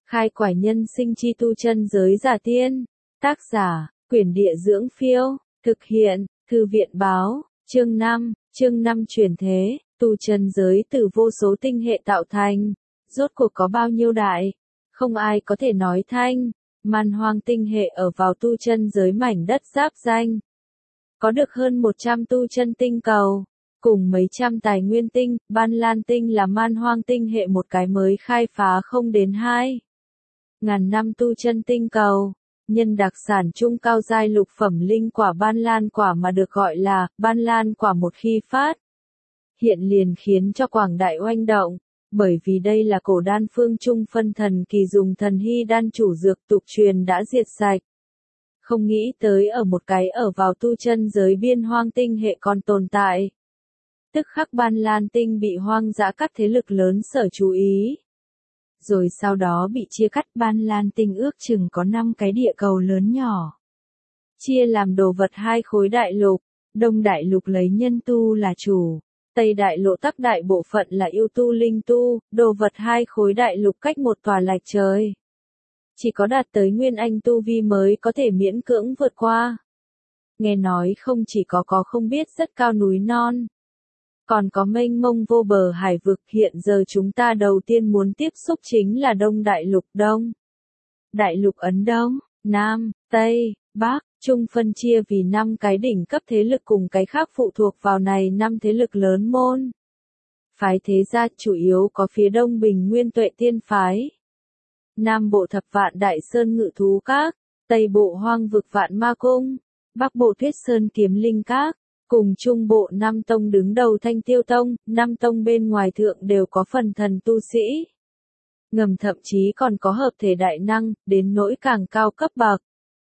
Khai quải nhân sinh chi tu chân giới giả tiên. Tác giả, Quyển Địa Dưỡng Phiêu. Thực hiện, Thư viện Báo. Chương 5, chương 5 truyền thế. Tu chân giới từ vô số tinh hệ tạo thành. Rốt cuộc có bao nhiêu đại? Không ai có thể nói thanh. Man hoang tinh hệ ở vào tu chân giới mảnh đất giáp danh. Có được hơn 100 tu chân tinh cầu. Cùng mấy trăm tài nguyên tinh, Ban Lan tinh là man hoang tinh hệ một cái mới khai phá không đến 2.000 năm tu chân tinh cầu. Nhân đặc sản trung cao giai lục phẩm linh quả Ban Lan quả mà được gọi là Ban Lan quả một khi phát hiện liền khiến cho quảng đại oanh động, bởi vì đây là cổ đan phương trung phân thần kỳ dùng thần hy đan chủ dược tục truyền đã diệt sạch. Không nghĩ tới ở một cái ở vào tu chân giới biên hoang tinh hệ còn tồn tại. Tức khắc Ban Lan tinh bị hoang dã các thế lực lớn sở chú ý. Rồi sau đó bị chia cắt. Ban Lan tinh ước chừng có 5 cái địa cầu lớn nhỏ. Chia làm đồ vật 2 khối đại lục, Đông đại lục lấy nhân tu là chủ, Tây đại lộ tắc đại bộ phận là yêu tu linh tu, đồ vật 2 khối đại lục cách một tòa lạch trời. Chỉ có đạt tới nguyên anh tu vi mới có thể miễn cưỡng vượt qua. Nghe nói không chỉ có không biết rất cao núi non, còn có mênh mông vô bờ hải vực. Hiện giờ chúng ta đầu tiên muốn tiếp xúc chính là Đông đại lục. Đông đại lục Ấn Đông, Nam, Tây, Bắc, Trung phân chia vì 5 cái đỉnh cấp thế lực cùng cái khác phụ thuộc vào này 5 thế lực lớn môn phái. Thế gia chủ yếu có phía Đông Bình Nguyên Tuệ Tiên phái, Nam bộ Thập Vạn Đại Sơn Ngự Thú Các, Tây bộ Hoang vực Vạn Ma Cung, Bắc bộ Tuyết Sơn Kiếm Linh Các, cùng Trung bộ 5 tông đứng đầu Thanh Tiêu Tông. 5 tông bên ngoài thượng đều có phần thần tu sĩ ngầm, thậm chí còn có hợp thể đại năng, đến nỗi càng cao cấp bậc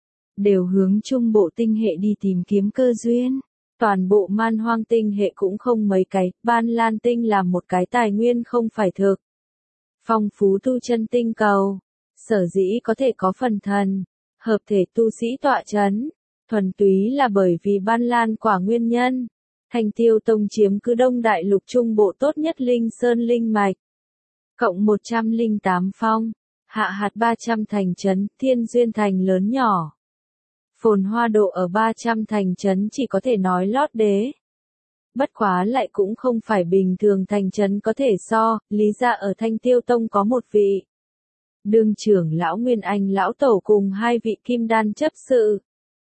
đều hướng Trung bộ tinh hệ đi tìm kiếm cơ duyên. Toàn bộ man hoang tinh hệ cũng không mấy cái, Ban Lan tinh là một cái tài nguyên không phải thực phong phú tu chân tinh cầu. Sở dĩ có thể có phần thần hợp thể tu sĩ tọa chấn, thuần túy là bởi vì Ban Lan quả nguyên nhân. Thanh Tiêu Tông chiếm cứ Đông đại lục trung bộ tốt nhất linh sơn linh mạch, cộng 108 phong, hạ hạt 300 thành trấn, Thiên Duyên thành lớn nhỏ. Phồn hoa độ ở 300 thành trấn chỉ có thể nói lót đế. Bất quá lại cũng không phải bình thường thành trấn có thể so. Lý ra ở Thanh Tiêu Tông có một vị đương trưởng lão Nguyên Anh lão tổ cùng 2 vị kim đan chấp sự.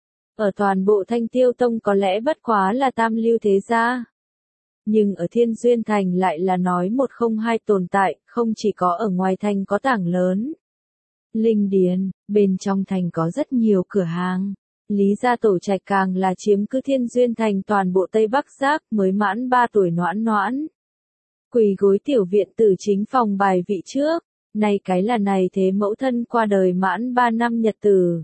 Ở toàn bộ Thanh Tiêu Tông có lẽ bất quá là tam lưu thế gia. Nhưng ở Thiên Duyên thành lại là nói một không hai tồn tại. Không chỉ có ở ngoài thành có tảng lớn linh điền, bên trong thành có rất nhiều cửa hàng. Lý gia tổ trạch càng là chiếm cứ Thiên Duyên thành toàn bộ Tây Bắc Giác. Mới mãn 3 tuổi Noãn Noãn quỳ gối tiểu viện tử chính phòng bài vị trước. Này cái là này thế mẫu thân qua đời mãn 3 năm nhật tử.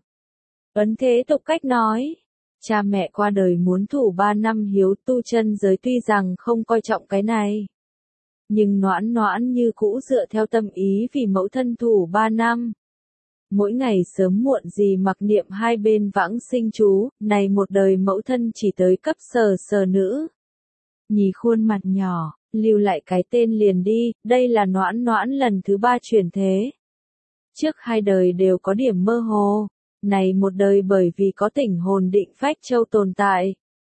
Ấn thế tục cách nói, cha mẹ qua đời muốn thủ 3 năm hiếu. Tu chân giới tuy rằng không coi trọng cái này, nhưng Noãn Noãn như cũ dựa theo tâm ý vì mẫu thân thủ 3 năm. Mỗi ngày sớm muộn gì mặc niệm 2 bên vãng sinh chú. Này một đời mẫu thân chỉ tới cấp sờ nữ nhì khuôn mặt nhỏ, lưu lại cái tên liền đi. Đây là Noãn Noãn lần thứ 3 chuyển thế. Trước 2 đời đều có điểm mơ hồ. Này một đời bởi vì có tỉnh hồn định phách châu tồn tại,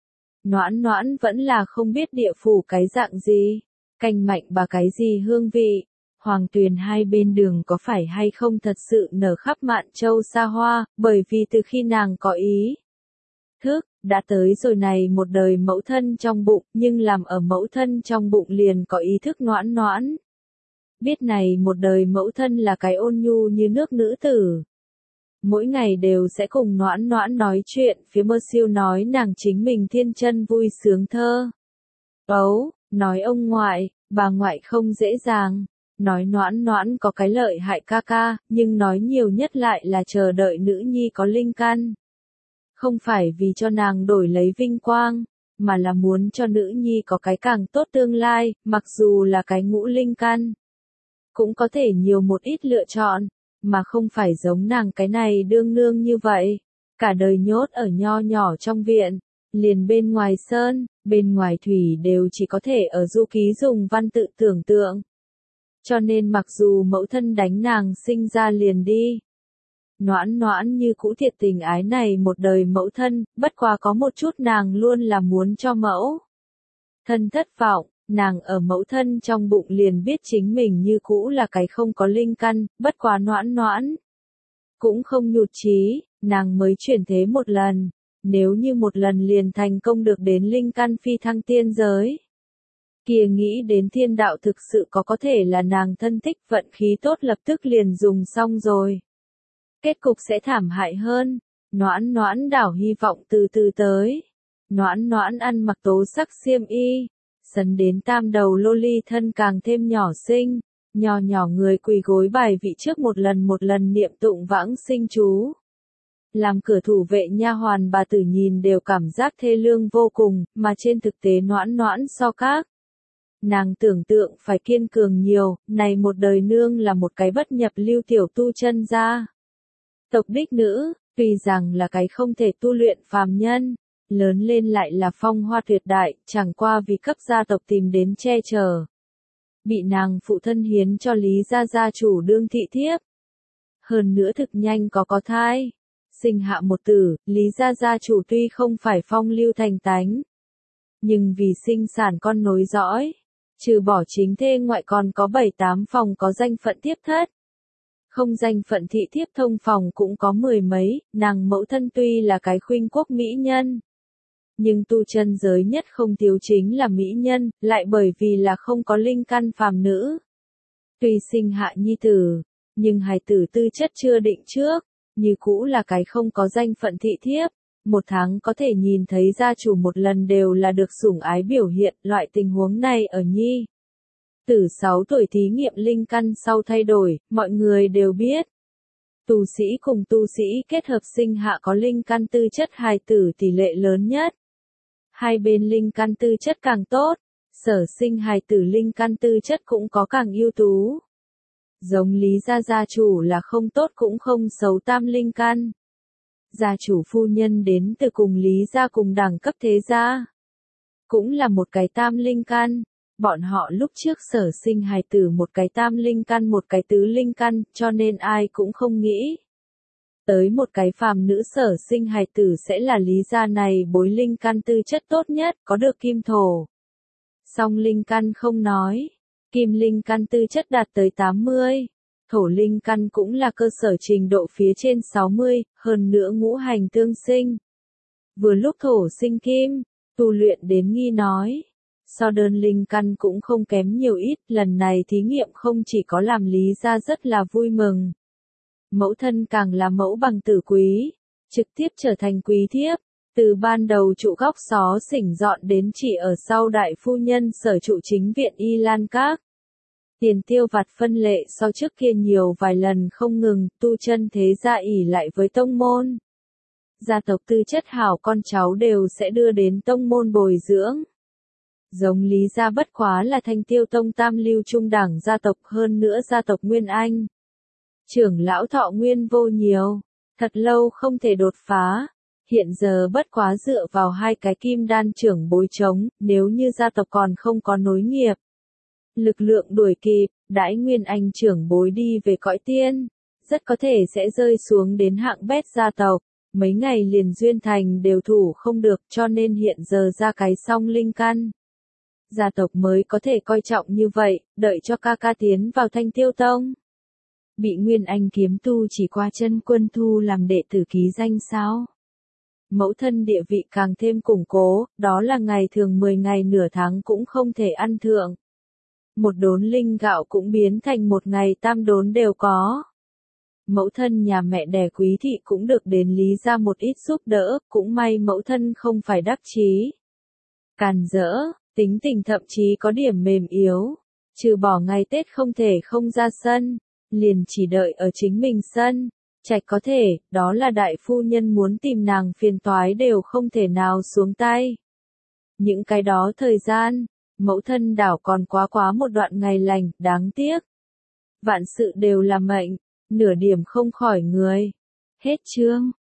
Noãn Noãn vẫn là không biết địa phủ cái dạng gì, canh mạnh bà cái gì hương vị. Hoàng tuyền 2 bên đường có phải hay không thật sự nở khắp Mạn Châu xa hoa, bởi vì từ khi nàng có ý thức, đã tới rồi này một đời mẫu thân trong bụng, nhưng làm ở mẫu thân trong bụng liền có ý thức. Noãn Noãn biết này một đời mẫu thân là cái ôn nhu như nước nữ tử. Mỗi ngày đều sẽ cùng Noãn Noãn nói chuyện. Phía Mơ Siêu nói nàng chính mình thiên chân vui sướng thơ ấu, nói ông ngoại, bà ngoại không dễ dàng. Nói Noãn Noãn có cái lợi hại ca ca, nhưng nói nhiều nhất lại là chờ đợi nữ nhi có linh căn. Không phải vì cho nàng đổi lấy vinh quang, mà là muốn cho nữ nhi có cái càng tốt tương lai. Mặc dù là cái ngũ linh căn, cũng có thể nhiều một ít lựa chọn, mà không phải giống nàng cái này đương nương như vậy. Cả đời nhốt ở nho nhỏ trong viện, liền bên ngoài sơn, bên ngoài thủy đều chỉ có thể ở du ký dùng văn tự tưởng tượng. Cho nên mặc dù mẫu thân đánh nàng sinh ra liền đi. Noãn Noãn như cũ thiệt tình ái này một đời mẫu thân, bất quá có một chút nàng luôn là muốn cho mẫu thân thất vọng, nàng ở mẫu thân trong bụng liền biết chính mình như cũ là cái không có linh căn, bất quá Noãn Noãn cũng không nhụt chí, nàng mới chuyển thế một lần, nếu như một lần liền thành công được đến linh căn phi thăng tiên giới. Kia nghĩ đến thiên đạo thực sự có thể là nàng thân thích vận khí tốt lập tức liền dùng xong rồi. Kết cục sẽ thảm hại hơn. Noãn Noãn đảo hy vọng từ từ tới. Noãn Noãn ăn mặc tố sắc xiêm y, sấn đến tam đầu lô ly thân càng thêm nhỏ xinh, nhỏ nhỏ người quỳ gối bài vị trước một lần niệm tụng vãng sinh chú. Làm cửa thủ vệ nha hoàn bà tử nhìn đều cảm giác thê lương vô cùng, mà trên thực tế Noãn Noãn so các nàng tưởng tượng phải kiên cường nhiều, này một đời nương là một cái bất nhập lưu tiểu tu chân gia tộc đích nữ, tuy rằng là cái không thể tu luyện phàm nhân, lớn lên lại là phong hoa tuyệt đại, chẳng qua vì cấp gia tộc tìm đến che chở. Bị nàng phụ thân hiến cho Lý gia gia chủ đương thị thiếp. Hơn nữa thực nhanh có thai. Sinh hạ một tử, Lý gia gia chủ tuy không phải phong lưu thành tánh, nhưng vì sinh sản con nối dõi, trừ bỏ chính thê ngoại còn có 7-8 phòng có danh phận thiếp thất. Không danh phận thị thiếp thông phòng cũng có 10 mấy, nàng mẫu thân tuy là cái khuynh quốc mỹ nhân. Nhưng tu chân giới nhất không thiếu chính là mỹ nhân, lại bởi vì là không có linh căn phàm nữ. Tuy sinh hạ nhi tử, nhưng hài tử tư chất chưa định trước, như cũ là cái không có danh phận thị thiếp. Một tháng có thể nhìn thấy gia chủ một lần đều là được sủng ái biểu hiện, loại tình huống này ở nhi tử 6 tuổi thí nghiệm linh căn sau thay đổi, mọi người đều biết. Tu sĩ cùng tu sĩ kết hợp sinh hạ có linh căn tư chất hài tử tỷ lệ lớn nhất. Hai bên linh căn tư chất càng tốt, sở sinh hài tử linh căn tư chất cũng có càng ưu tú. Giống Lý gia gia chủ là không tốt cũng không xấu tam linh căn. Gia chủ phu nhân đến từ cùng Lý gia cùng đẳng cấp thế gia. Cũng là một cái tam linh căn. Bọn họ lúc trước sở sinh hài tử một cái tam linh căn một cái tứ linh căn, cho nên ai cũng không nghĩ tới một cái phàm nữ sở sinh hài tử sẽ là Lý gia này bối linh căn tư chất tốt nhất, có được kim thổ. Song linh căn không nói, kim linh căn tư chất đạt tới 80, thổ linh căn cũng là cơ sở trình độ phía trên 60, hơn nữa ngũ hành tương sinh. Vừa lúc thổ sinh kim, tu luyện đến nghi nói. So đơn linh căn cũng không kém nhiều ít, lần này thí nghiệm không chỉ có làm Lý gia rất là vui mừng. Mẫu thân càng là mẫu bằng tử quý, trực tiếp trở thành quý thiếp, từ ban đầu trụ góc xó xỉnh dọn đến chỉ ở sau đại phu nhân sở trụ chính viện Y Lan Các. Tiền tiêu vặt phân lệ so trước kia nhiều vài lần không ngừng, tu chân thế gia ỷ lại với tông môn. Gia tộc tư chất hảo con cháu đều sẽ đưa đến tông môn bồi dưỡng. Giống Lý gia bất quá là Thanh Tiêu tông tam lưu trung đẳng gia tộc, hơn nữa gia tộc Nguyên Anh. Trưởng lão thọ nguyên vô nhiều, thật lâu không thể đột phá, hiện giờ bất quá dựa vào 2 cái kim đan trưởng bối chống, nếu như gia tộc còn không có nối nghiệp. Lực lượng đuổi kịp, đãi Nguyên Anh trưởng bối đi về cõi tiên, rất có thể sẽ rơi xuống đến hạng bét gia tộc, mấy ngày liền duyên thành đều thủ không được, cho nên hiện giờ ra cái song linh căn. Gia tộc mới có thể coi trọng như vậy, đợi cho ca ca tiến vào Thanh Tiêu tông. Bị Nguyên Anh kiếm tu chỉ qua chân quân thu làm đệ tử ký danh sao? Mẫu thân địa vị càng thêm củng cố, đó là ngày thường 10 ngày nửa tháng cũng không thể ăn thượng. Một đốn linh gạo cũng biến thành một ngày tam đốn đều có. Mẫu thân nhà mẹ đẻ Quý thị cũng được đến Lý gia một ít giúp đỡ, cũng may mẫu thân không phải đắc chí càn rỡ, tính tình thậm chí có điểm mềm yếu, trừ bỏ ngày Tết không thể không ra sân, liền chỉ đợi ở chính mình sân, trạch có thể, đó là đại phu nhân muốn tìm nàng phiền toái đều không thể nào xuống tay. Những cái đó thời gian, mẫu thân đảo còn quá một đoạn ngày lành, đáng tiếc. Vạn sự đều là mệnh, nửa điểm không khỏi người. Hết chương.